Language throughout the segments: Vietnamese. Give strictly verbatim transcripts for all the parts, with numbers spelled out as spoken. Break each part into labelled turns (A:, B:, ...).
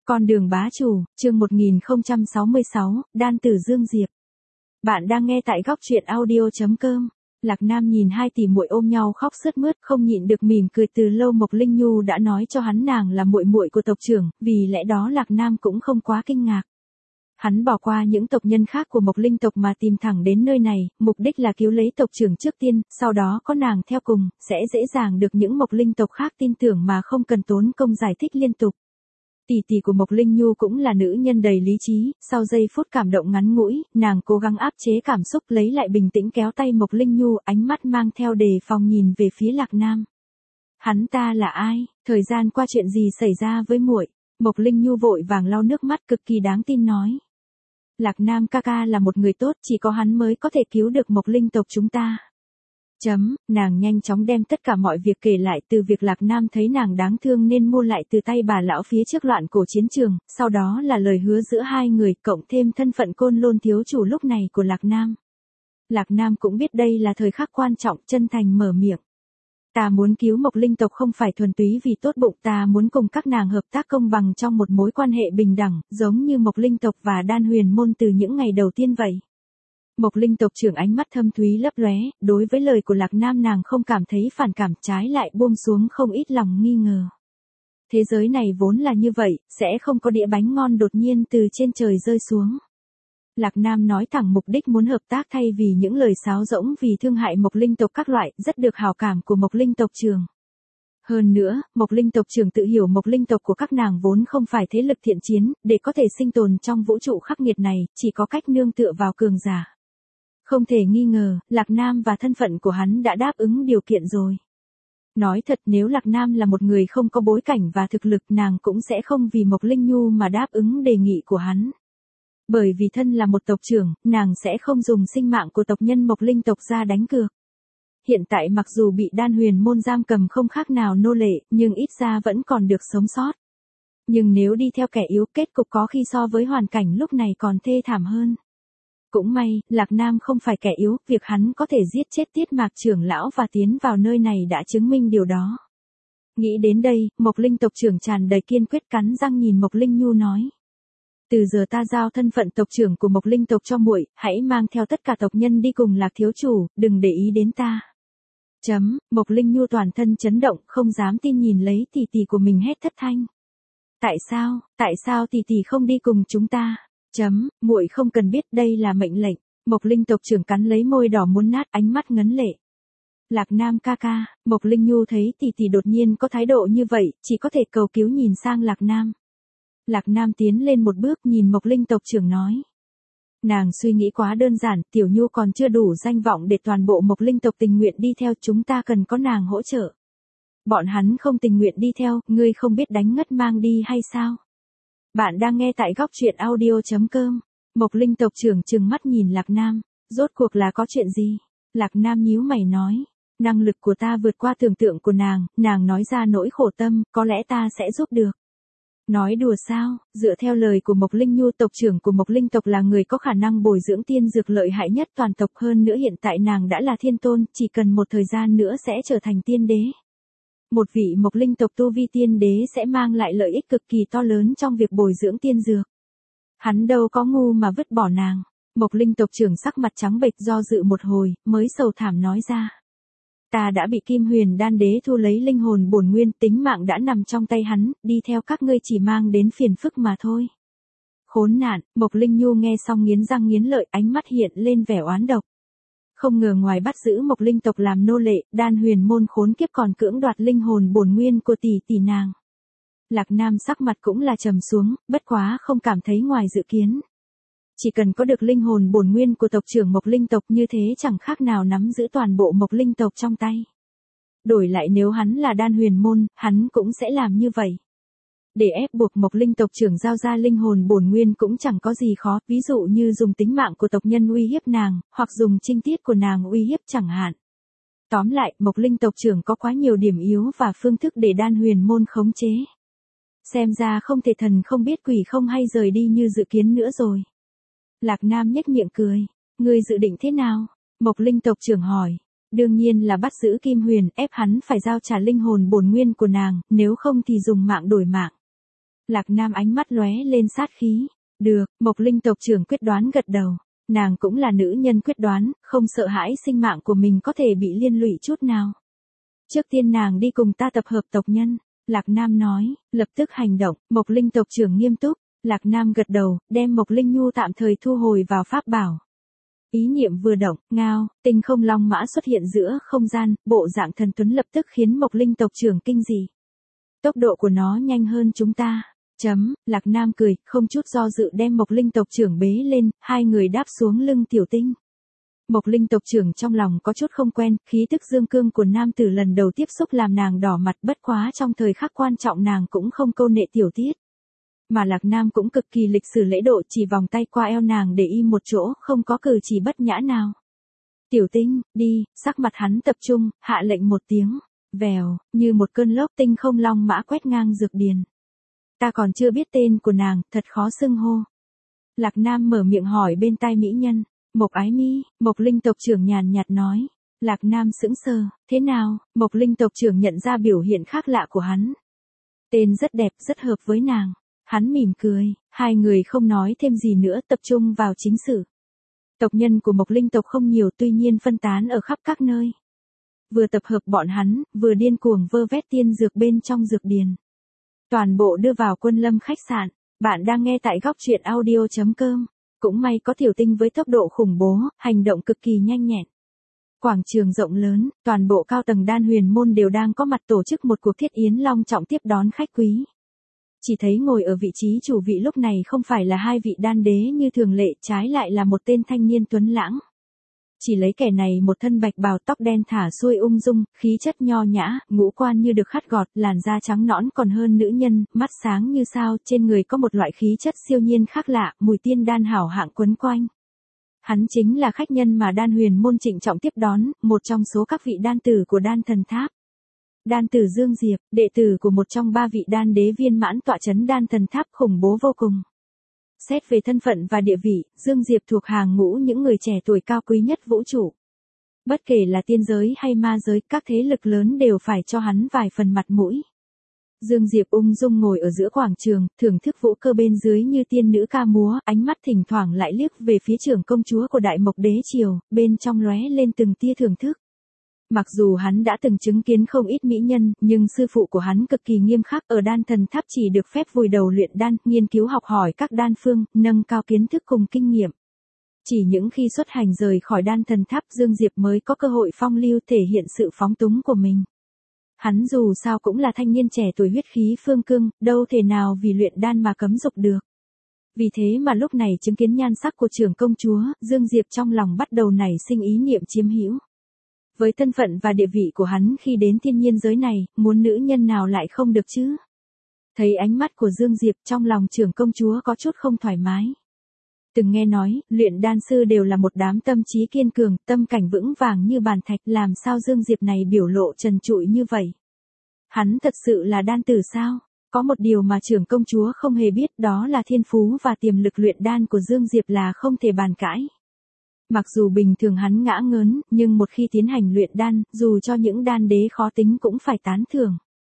A: Con đường bá chủ, chương một nghìn không trăm sáu mươi sáu, Đan tử Dương Diệp. Bạn đang nghe tại góc truyện audio chấm com. Lạc Nam nhìn hai tỷ muội ôm nhau khóc sướt mướt, không nhịn được mỉm cười. Từ lâu Mộc Linh Nhu đã nói cho hắn nàng là muội muội của tộc trưởng, vì lẽ đó Lạc Nam cũng không quá kinh ngạc. Hắn bỏ qua những tộc nhân khác của Mộc Linh tộc mà tìm thẳng đến nơi này, mục đích là cứu lấy tộc trưởng trước tiên, sau đó có nàng theo cùng, sẽ dễ dàng được những Mộc Linh tộc khác tin tưởng mà không cần tốn công giải thích liên tục. Tỷ tỷ của Mộc Linh Nhu cũng là nữ nhân đầy lý trí, sau giây phút cảm động ngắn ngủi, nàng cố gắng áp chế cảm xúc, lấy lại bình tĩnh, kéo tay Mộc Linh Nhu, ánh mắt mang theo đề phòng nhìn về phía Lạc Nam. Hắn ta là ai? Thời gian qua chuyện gì xảy ra với muội? Mộc Linh Nhu vội vàng lau nước mắt, cực kỳ đáng tin nói. Lạc Nam ca ca là một người tốt, chỉ có hắn mới có thể cứu được Mộc Linh tộc chúng ta. Chấm, nàng nhanh chóng đem tất cả mọi việc kể lại, từ việc Lạc Nam thấy nàng đáng thương nên mua lại từ tay bà lão phía trước loạn cổ chiến trường, sau đó là lời hứa giữa hai người, cộng thêm thân phận Côn Lôn thiếu chủ lúc này của Lạc Nam. Lạc Nam cũng biết đây là thời khắc quan trọng, chân thành mở miệng. Ta muốn cứu Mộc Linh tộc không phải thuần túy vì tốt bụng, ta muốn cùng các nàng hợp tác công bằng trong một mối quan hệ bình đẳng, giống như Mộc Linh tộc và Đan Huyền môn từ những ngày đầu tiên vậy. Mộc Linh tộc trưởng ánh mắt thâm thúy lấp lóe, đối với lời của Lạc Nam nàng không cảm thấy phản cảm, trái lại buông xuống không ít lòng nghi ngờ. Thế giới này vốn là như vậy, sẽ không có đĩa bánh ngon đột nhiên từ trên trời rơi xuống. Lạc Nam nói thẳng mục đích muốn hợp tác thay vì những lời sáo rỗng vì thương hại Mộc Linh tộc các loại, rất được hảo cảm của Mộc Linh tộc trưởng. Hơn nữa, Mộc Linh tộc trưởng tự hiểu Mộc Linh tộc của các nàng vốn không phải thế lực thiện chiến, để có thể sinh tồn trong vũ trụ khắc nghiệt này, chỉ có cách nương tựa vào cường giả. Không thể nghi ngờ, Lạc Nam và thân phận của hắn đã đáp ứng điều kiện rồi. Nói thật, nếu Lạc Nam là một người không có bối cảnh và thực lực, nàng cũng sẽ không vì Mộc Linh Nhu mà đáp ứng đề nghị của hắn. Bởi vì thân là một tộc trưởng, nàng sẽ không dùng sinh mạng của tộc nhân Mộc Linh tộc ra đánh cược. Hiện tại mặc dù bị Đan Huyền môn giam cầm không khác nào nô lệ, nhưng ít ra vẫn còn được sống sót. Nhưng nếu đi theo kẻ yếu, kết cục có khi so với hoàn cảnh lúc này còn thê thảm hơn. Cũng may, Lạc Nam không phải kẻ yếu, việc hắn có thể giết chết Tiết Mạc trưởng lão và tiến vào nơi này đã chứng minh điều đó. Nghĩ đến đây, Mộc Linh tộc trưởng tràn đầy kiên quyết, cắn răng nhìn Mộc Linh Nhu nói. Từ giờ ta giao thân phận tộc trưởng của Mộc Linh tộc cho muội, hãy mang theo tất cả tộc nhân đi cùng Lạc thiếu chủ, đừng để ý đến ta. Chấm, Mộc Linh Nhu toàn thân chấn động, không dám tin nhìn lấy tỷ tỷ của mình hét thất thanh. Tại sao, tại sao tỷ tỷ không đi cùng chúng ta? Chấm, muội không cần biết, đây là mệnh lệnh. Mộc Linh tộc trưởng cắn lấy môi đỏ muốn nát, ánh mắt ngấn lệ. Lạc Nam ca ca, Mộc Linh Nhu thấy tỷ tỷ đột nhiên có thái độ như vậy, chỉ có thể cầu cứu nhìn sang Lạc Nam. Lạc Nam tiến lên một bước, nhìn Mộc Linh tộc trưởng nói. Nàng suy nghĩ quá đơn giản, Tiểu Nhu còn chưa đủ danh vọng để toàn bộ Mộc Linh tộc tình nguyện đi theo, chúng ta cần có nàng hỗ trợ. Bọn hắn không tình nguyện đi theo, ngươi không biết đánh ngất mang đi hay sao? Bạn đang nghe tại góc truyện audio chấm com. Mộc Linh tộc trưởng trừng mắt nhìn Lạc Nam, rốt cuộc là có chuyện gì? Lạc Nam nhíu mày nói, năng lực của ta vượt qua tưởng tượng của nàng, nàng nói ra nỗi khổ tâm, có lẽ ta sẽ giúp được. Nói đùa sao, dựa theo lời của Mộc Linh Nhu, tộc trưởng của Mộc Linh tộc là người có khả năng bồi dưỡng tiên dược lợi hại nhất toàn tộc, hơn nữa hiện tại nàng đã là thiên tôn, chỉ cần một thời gian nữa sẽ trở thành tiên đế. Một vị Mộc Linh tộc tu vi tiên đế sẽ mang lại lợi ích cực kỳ to lớn trong việc bồi dưỡng tiên dược. Hắn đâu có ngu mà vứt bỏ nàng. Mộc Linh tộc trưởng sắc mặt trắng bệch, do dự một hồi, mới sầu thảm nói ra. Ta đã bị Kim Huyền Đan đế thu lấy linh hồn bổn nguyên, tính mạng đã nằm trong tay hắn, đi theo các ngươi chỉ mang đến phiền phức mà thôi. Khốn nạn, Mộc Linh Nhu nghe xong nghiến răng nghiến lợi, ánh mắt hiện lên vẻ oán độc. Không ngờ ngoài bắt giữ Mộc Linh tộc làm nô lệ, Đan Huyền môn khốn kiếp còn cưỡng đoạt linh hồn bổn nguyên của tỷ tỷ nàng. Lạc Nam sắc mặt cũng là trầm xuống, bất quá không cảm thấy ngoài dự kiến. Chỉ cần có được linh hồn bổn nguyên của tộc trưởng Mộc Linh tộc, như thế chẳng khác nào nắm giữ toàn bộ Mộc Linh tộc trong tay. Đổi lại nếu hắn là Đan Huyền môn, hắn cũng sẽ làm như vậy. Để ép buộc Mộc Linh tộc trưởng giao ra linh hồn bổn nguyên cũng chẳng có gì khó, ví dụ như dùng tính mạng của tộc nhân uy hiếp nàng, hoặc dùng trinh tiết của nàng uy hiếp chẳng hạn. Tóm lại, Mộc Linh tộc trưởng có quá nhiều điểm yếu và phương thức để Đan Huyền môn khống chế. Xem ra không thể thần không biết quỷ không hay rời đi như dự kiến nữa rồi. Lạc Nam nhếch miệng cười, ngươi dự định thế nào? Mộc Linh tộc trưởng hỏi. Đương nhiên là bắt giữ Kim Huyền, ép hắn phải giao trả linh hồn bổn nguyên của nàng, nếu không thì dùng mạng đổi mạng. Lạc Nam ánh mắt lóe lên sát khí. Được, Mộc Linh tộc trưởng quyết đoán gật đầu. Nàng cũng là nữ nhân quyết đoán, không sợ hãi sinh mạng của mình có thể bị liên lụy chút nào. Trước tiên nàng đi cùng ta tập hợp tộc nhân. Lạc Nam nói, lập tức hành động. Mộc Linh tộc trưởng nghiêm túc. Lạc Nam gật đầu, đem Mộc Linh Nhu tạm thời thu hồi vào pháp bảo. Ý niệm vừa động, ngao, tinh không long mã xuất hiện giữa không gian, bộ dạng thần tuấn lập tức khiến Mộc Linh tộc trưởng kinh dị. Tốc độ của nó nhanh hơn chúng ta. Chấm, Lạc Nam cười, không chút do dự đem Mộc Linh tộc trưởng bế lên, hai người đáp xuống lưng tiểu tinh. Mộc Linh tộc trưởng trong lòng có chút không quen, khí tức dương cương của nam tử lần đầu tiếp xúc làm nàng đỏ mặt, bất quá trong thời khắc quan trọng nàng cũng không câu nệ tiểu tiết. Mà Lạc Nam cũng cực kỳ lịch sử lễ độ, chỉ vòng tay qua eo nàng để im một chỗ, không có cử chỉ bất nhã nào. Tiểu tinh, đi, sắc mặt hắn tập trung, hạ lệnh một tiếng, vèo, như một cơn lốc tinh không long mã quét ngang dược điền. Ta còn chưa biết tên của nàng, thật khó xưng hô. Lạc Nam mở miệng hỏi bên tai mỹ nhân, Mộc Ái Mi. Mộc Linh tộc trưởng nhàn nhạt nói. Lạc Nam sững sờ, thế nào? Mộc Linh tộc trưởng nhận ra biểu hiện khác lạ của hắn. Tên rất đẹp, rất hợp với nàng. Hắn mỉm cười, hai người không nói thêm gì nữa, tập trung vào chính sự. Tộc nhân của Mộc Linh tộc không nhiều, tuy nhiên phân tán ở khắp các nơi. Vừa tập hợp bọn hắn, vừa điên cuồng vơ vét tiên dược bên trong dược điền. Toàn bộ đưa vào Quân Lâm khách sạn. Bạn đang nghe tại góc truyện audio chấm com. Cũng may có tiểu tinh với tốc độ khủng bố, hành động cực kỳ nhanh nhẹn. Quảng trường rộng lớn, toàn bộ cao tầng đan huyền môn đều đang có mặt tổ chức một cuộc thiết yến long trọng tiếp đón khách quý. Chỉ thấy ngồi ở vị trí chủ vị lúc này không phải là hai vị đan đế như thường lệ, trái lại là một tên thanh niên tuấn lãng. Chỉ lấy kẻ này một thân bạch bào, tóc đen thả xuôi ung dung, khí chất nho nhã, ngũ quan như được khắt gọt, làn da trắng nõn còn hơn nữ nhân, mắt sáng như sao, trên người có một loại khí chất siêu nhiên khác lạ, mùi tiên đan hảo hạng quấn quanh. Hắn chính là khách nhân mà đan huyền môn trịnh trọng tiếp đón, một trong số các vị đan tử của đan thần tháp. Đan tử Dương Diệp, đệ tử của một trong ba vị đan đế viên mãn tọa chấn đan thần tháp, khủng bố vô cùng. Xét về thân phận và địa vị, Dương Diệp thuộc hàng ngũ những người trẻ tuổi cao quý nhất vũ trụ. Bất kể là tiên giới hay ma giới, các thế lực lớn đều phải cho hắn vài phần mặt mũi. Dương Diệp ung dung ngồi ở giữa quảng trường, thưởng thức vũ cơ bên dưới như tiên nữ ca múa, ánh mắt thỉnh thoảng lại liếc về phía trưởng công chúa của Đại Mộc Đế Triều, bên trong lóe lên từng tia thưởng thức. Mặc dù hắn đã từng chứng kiến không ít mỹ nhân, nhưng sư phụ của hắn cực kỳ nghiêm khắc, ở đan thần tháp chỉ được phép vùi đầu luyện đan, nghiên cứu học hỏi các đan phương, nâng cao kiến thức cùng kinh nghiệm. Chỉ những khi xuất hành rời khỏi đan thần tháp, Dương Diệp mới có cơ hội phong lưu thể hiện sự phóng túng của mình. Hắn dù sao cũng là thanh niên trẻ tuổi huyết khí phương cương, đâu thể nào vì luyện đan mà cấm dục được. Vì thế mà lúc này chứng kiến nhan sắc của trưởng công chúa, Dương Diệp trong lòng bắt đầu nảy sinh ý niệm chiếm hữu. Với thân phận và địa vị của hắn khi đến thiên nhiên giới này, muốn nữ nhân nào lại không được chứ? Thấy ánh mắt của Dương Diệp, trong lòng trưởng công chúa có chút không thoải mái. Từng nghe nói, luyện đan sư đều là một đám tâm trí kiên cường, tâm cảnh vững vàng như bàn thạch, làm sao Dương Diệp này biểu lộ trần trụi như vậy? Hắn thật sự là đan tử sao? Có một điều mà trưởng công chúa không hề biết, đó là thiên phú và tiềm lực luyện đan của Dương Diệp là không thể bàn cãi. Mặc dù bình thường hắn ngã ngớn, nhưng một khi tiến hành luyện đan, dù cho những đan đế khó tính cũng phải tán thưởng.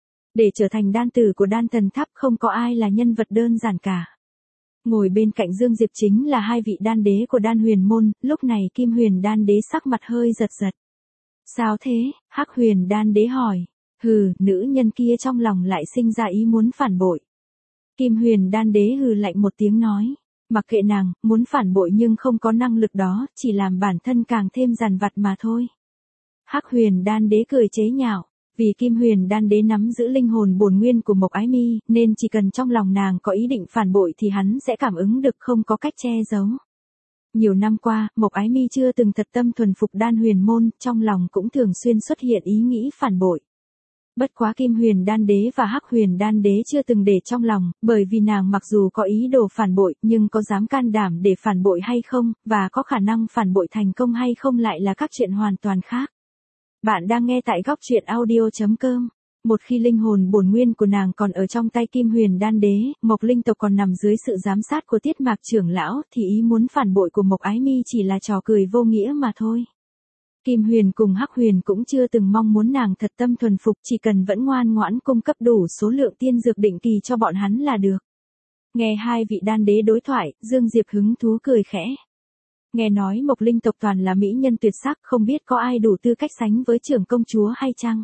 A: Để trở thành đan tử của đan thần tháp không có ai là nhân vật đơn giản cả. Ngồi bên cạnh Dương Diệp chính là hai vị đan đế của đan huyền môn, lúc này Kim Huyền đan đế sắc mặt hơi giật giật. Sao thế? Hắc Huyền đan đế hỏi. Hừ, nữ nhân kia trong lòng lại sinh ra ý muốn phản bội. Kim Huyền đan đế hừ lạnh một tiếng nói. Mặc kệ nàng, muốn phản bội nhưng không có năng lực đó, chỉ làm bản thân càng thêm dằn vặt mà thôi. Hắc Huyền đan đế cười chế nhạo, vì Kim Huyền đan đế nắm giữ linh hồn bổn nguyên của Mộc Ái Mi, nên chỉ cần trong lòng nàng có ý định phản bội thì hắn sẽ cảm ứng được, không có cách che giấu. Nhiều năm qua, Mộc Ái Mi chưa từng thật tâm thuần phục đan huyền môn, trong lòng cũng thường xuyên xuất hiện ý nghĩ phản bội. Bất quá Kim Huyền đan đế và Hắc Huyền đan đế chưa từng để trong lòng, bởi vì nàng mặc dù có ý đồ phản bội, nhưng có dám can đảm để phản bội hay không, và có khả năng phản bội thành công hay không lại là các chuyện hoàn toàn khác. Bạn đang nghe tại góc truyện audio chấm com. Một khi linh hồn bổn nguyên của nàng còn ở trong tay Kim Huyền đan đế, Mộc Linh tộc còn nằm dưới sự giám sát của Tiết Mạc trưởng lão, thì ý muốn phản bội của Mộc Ái Mi chỉ là trò cười vô nghĩa mà thôi. Kim Huyền cùng Hắc Huyền cũng chưa từng mong muốn nàng thật tâm thuần phục, chỉ cần vẫn ngoan ngoãn cung cấp đủ số lượng tiên dược định kỳ cho bọn hắn là được. Nghe hai vị đan đế đối thoại, Dương Diệp hứng thú cười khẽ. Nghe nói Mộc Linh tộc toàn là mỹ nhân tuyệt sắc, không biết có ai đủ tư cách sánh với trưởng công chúa hay chăng?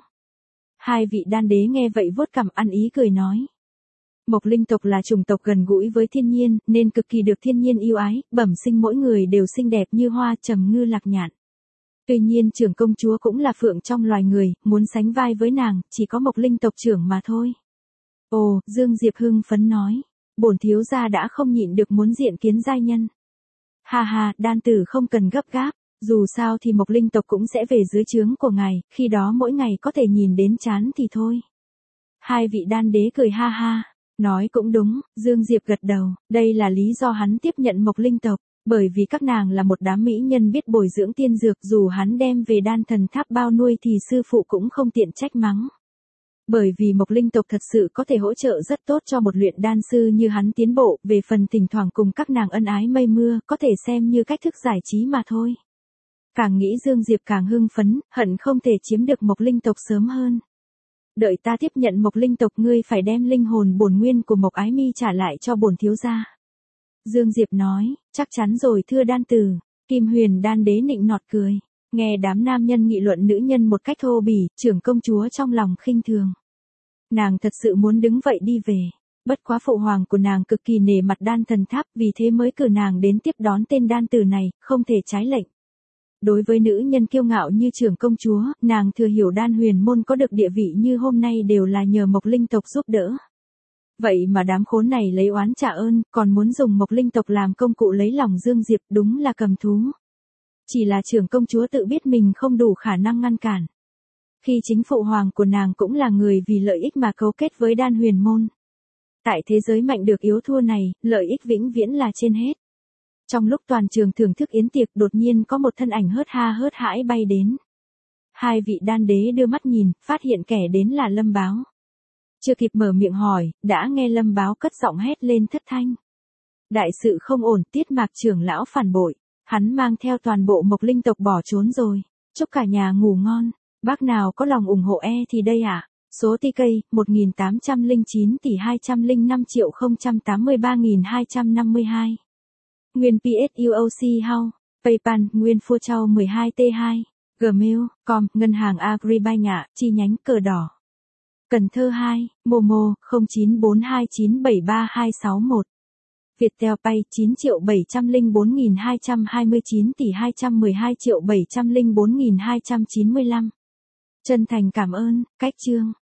A: Hai vị đan đế nghe vậy vuốt cằm ăn ý cười nói. Mộc Linh tộc là chủng tộc gần gũi với thiên nhiên, nên cực kỳ được thiên nhiên yêu ái, bẩm sinh mỗi người đều xinh đẹp như hoa trầm ngư lạc nhạn. Tuy nhiên trưởng công chúa cũng là phượng trong loài người, muốn sánh vai với nàng, chỉ có Mộc Linh tộc trưởng mà thôi. Ồ, Dương Diệp hưng phấn nói, bổn thiếu gia đã không nhịn được muốn diện kiến giai nhân. Ha ha, đan tử không cần gấp gáp, dù sao thì Mộc Linh tộc cũng sẽ về dưới trướng của ngài, khi đó mỗi ngày có thể nhìn đến chán thì thôi. Hai vị đan đế cười ha ha, nói cũng đúng, Dương Diệp gật đầu, đây là lý do hắn tiếp nhận Mộc Linh tộc, bởi vì các nàng là một đám mỹ nhân biết bồi dưỡng tiên dược, dù hắn đem về đan thần tháp bao nuôi thì sư phụ cũng không tiện trách mắng. Bởi vì Mộc Linh tộc thật sự có thể hỗ trợ rất tốt cho một luyện đan sư như hắn tiến bộ, về phần thỉnh thoảng cùng các nàng ân ái mây mưa, có thể xem như cách thức giải trí mà thôi. Càng nghĩ Dương Diệp càng hưng phấn, hận không thể chiếm được Mộc Linh tộc sớm hơn. Đợi ta tiếp nhận Mộc Linh tộc, ngươi phải đem linh hồn bổn nguyên của Mộc Ái Mi trả lại cho bổn thiếu gia. Dương Diệp nói, chắc chắn rồi thưa đan tử. Kim Huyền đan đế nịnh nọt cười. Nghe đám nam nhân nghị luận nữ nhân một cách thô bỉ, trưởng công chúa trong lòng khinh thường. Nàng thật sự muốn đứng vậy đi về. Bất quá phụ hoàng của nàng cực kỳ nể mặt đan thần tháp, vì thế mới cử nàng đến tiếp đón tên đan tử này, không thể trái lệnh. Đối với nữ nhân kiêu ngạo như trưởng công chúa, nàng thừa hiểu đan huyền môn có được địa vị như hôm nay đều là nhờ Mộc Linh tộc giúp đỡ. Vậy mà đám khốn này lấy oán trả ơn, còn muốn dùng Mộc Linh tộc làm công cụ lấy lòng Dương Diệp, đúng là cầm thú. Chỉ là trưởng công chúa tự biết mình không đủ khả năng ngăn cản. Khi chính phụ hoàng của nàng cũng là người vì lợi ích mà cấu kết với đan huyền môn. Tại thế giới mạnh được yếu thua này, lợi ích vĩnh viễn là trên hết. Trong lúc toàn trường thưởng thức yến tiệc, đột nhiên có một thân ảnh hớt ha hớt hãi bay đến. Hai vị đan đế đưa mắt nhìn, phát hiện kẻ đến là Lâm Báo. Chưa kịp mở miệng hỏi, đã nghe Lâm Báo cất giọng hét lên thất thanh. Đại sự không ổn, Tiết Mạc trưởng lão phản bội. Hắn mang theo toàn bộ Mộc Linh tộc bỏ trốn rồi. Chúc cả nhà ngủ ngon. Bác nào có lòng ủng hộ e thì đây à. Số tê ca một nghìn tám trăm lẻ chín tỷ hai trăm lẻ năm triệu không trăm tám mươi ba nghìn hai trăm năm mươi hai. Nguyên pê ét u o xê House, PayPal, Nguyên Phua Châu mười hai T hai, Gmail, com, Ngân hàng Agribank, chi nhánh Cờ Đỏ. Cần Thơ hai, Momo, không chín bốn hai chín bảy ba hai sáu một. Viettel Pay chín triệu bảy trăm lẻ bốn nghìn hai trăm hai mươi chín tỷ hai trăm mười hai triệu bảy trăm lẻ bốn nghìn hai trăm chín mươi lăm. Chân thành cảm ơn, cách chương.